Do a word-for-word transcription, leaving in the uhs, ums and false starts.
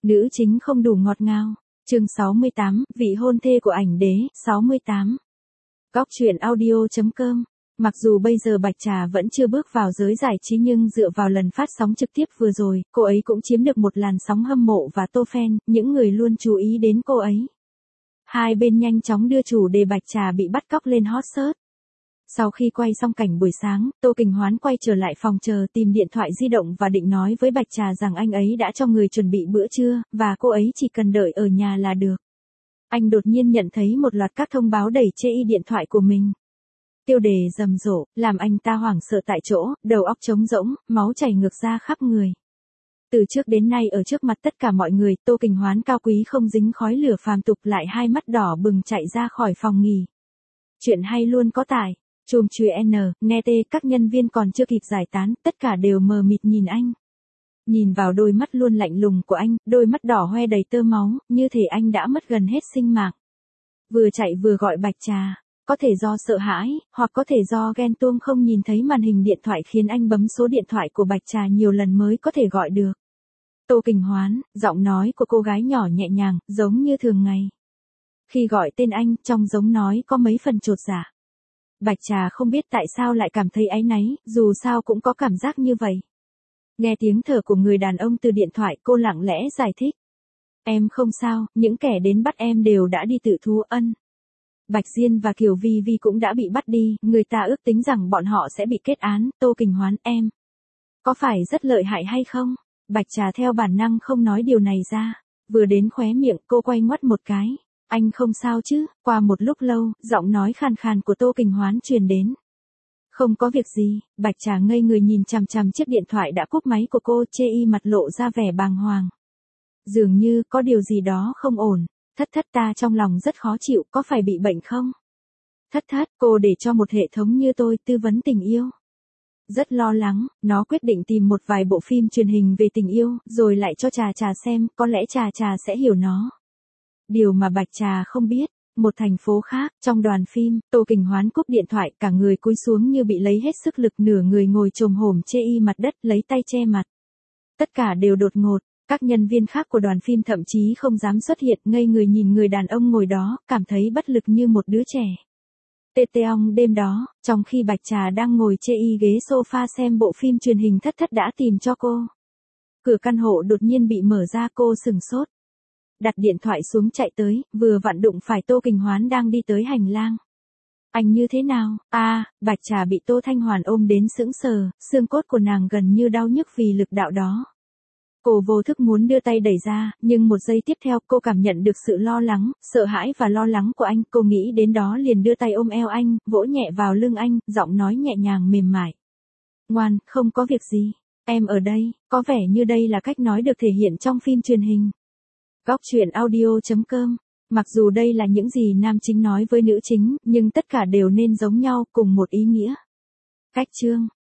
Nữ chính không đủ ngọt ngào. Chương sáu mươi tám, vị hôn thê của ảnh đế. sáu mươi tám. Góc truyện audio chấm com. Mặc dù bây giờ Bạch Trà vẫn chưa bước vào giới giải trí nhưng dựa vào lần phát sóng trực tiếp vừa rồi, cô ấy cũng chiếm được một làn sóng hâm mộ và tô fan, những người luôn chú ý đến cô ấy. Hai bên nhanh chóng đưa chủ đề Bạch Trà bị bắt cóc lên hot search. Sau khi quay xong cảnh buổi sáng, Tô Kình Hoán quay trở lại phòng chờ tìm điện thoại di động và định nói với Bạch Trà rằng anh ấy đã cho người chuẩn bị bữa trưa, và cô ấy chỉ cần đợi ở nhà là được. Anh đột nhiên nhận thấy một loạt các thông báo đẩy chê y điện thoại của mình. Tiêu đề rầm rộ, làm anh ta hoảng sợ tại chỗ, đầu óc trống rỗng, máu chảy ngược ra khắp người. Từ trước đến nay ở trước mặt tất cả mọi người, Tô Kình Hoán cao quý không dính khói lửa phàm tục lại hai mắt đỏ bừng chạy ra khỏi phòng nghỉ. Chuyện hay luôn có tài. Chùm chùi N, Nete, các nhân viên còn chưa kịp giải tán, tất cả đều mờ mịt nhìn anh. Nhìn vào đôi mắt luôn lạnh lùng của anh, đôi mắt đỏ hoe đầy tơ máu, như thể anh đã mất gần hết sinh mạng. Vừa chạy vừa gọi Bạch Trà, có thể do sợ hãi, hoặc có thể do ghen tuông không nhìn thấy màn hình điện thoại khiến anh bấm số điện thoại của Bạch Trà nhiều lần mới có thể gọi được. Tô Kình Hoán, giọng nói của cô gái nhỏ nhẹ nhàng, giống như thường ngày. Khi gọi tên anh, trong giọng nói có mấy phần chột dạ. Bạch Trà không biết tại sao lại cảm thấy áy náy, dù sao cũng có cảm giác như vậy. Nghe tiếng thở của người đàn ông từ điện thoại, cô lặng lẽ giải thích. Em không sao, những kẻ đến bắt em đều đã đi tự thú ân. Bạch Diên và Kiều Vi Vi cũng đã bị bắt đi, người ta ước tính rằng bọn họ sẽ bị kết án. Tô Kình Hoán, em có phải rất lợi hại hay không? Bạch Trà theo bản năng không nói điều này ra. Vừa đến khóe miệng, cô quay ngoắt một cái. Anh không sao chứ? Qua một lúc lâu, giọng nói khàn khàn của Tô Kình Hoán truyền đến. Không có việc gì. Bạch Trà ngây người nhìn chằm chằm chiếc điện thoại đã cúp máy của cô, chê y mặt lộ ra vẻ bàng hoàng. Dường như có điều gì đó không ổn. Thất thất, ta trong lòng rất khó chịu, có phải bị bệnh không? Thất thất, cô để cho một hệ thống như tôi tư vấn tình yêu. Rất lo lắng, nó quyết định tìm một vài bộ phim truyền hình về tình yêu, rồi lại cho Trà Trà xem, có lẽ Trà Trà sẽ hiểu nó. Điều mà Bạch Trà không biết, một thành phố khác, trong đoàn phim, Tô Kình Hoán cúp điện thoại, cả người cúi xuống như bị lấy hết sức lực, nửa người ngồi chồm hổm chê y mặt đất, lấy tay che mặt. Tất cả đều đột ngột, các nhân viên khác của đoàn phim thậm chí không dám xuất hiện, ngây người nhìn người đàn ông ngồi đó, cảm thấy bất lực như một đứa trẻ. Tê tê ong đêm đó, trong khi Bạch Trà đang ngồi chê y ghế sofa xem bộ phim truyền hình Thất Thất đã tìm cho cô. Cửa căn hộ đột nhiên bị mở ra, cô sừng sốt. Đặt điện thoại xuống chạy tới, vừa vặn đụng phải Tô Kình Hoán đang đi tới hành lang. Anh như thế nào? A, à, Bạch Trà bị Tô Thanh Hoàn ôm đến sững sờ, xương cốt của nàng gần như đau nhức vì lực đạo đó. Cô vô thức muốn đưa tay đẩy ra, nhưng một giây tiếp theo cô cảm nhận được sự lo lắng, sợ hãi và lo lắng của anh. Cô nghĩ đến đó liền đưa tay ôm eo anh, vỗ nhẹ vào lưng anh, giọng nói nhẹ nhàng mềm mại. Ngoan, không có việc gì. Em ở đây. Có vẻ như đây là cách nói được thể hiện trong phim truyền hình. Góc truyện audio chấm com. Mặc dù đây là những gì nam chính nói với nữ chính, nhưng tất cả đều nên giống nhau, cùng một ý nghĩa. Cách chương.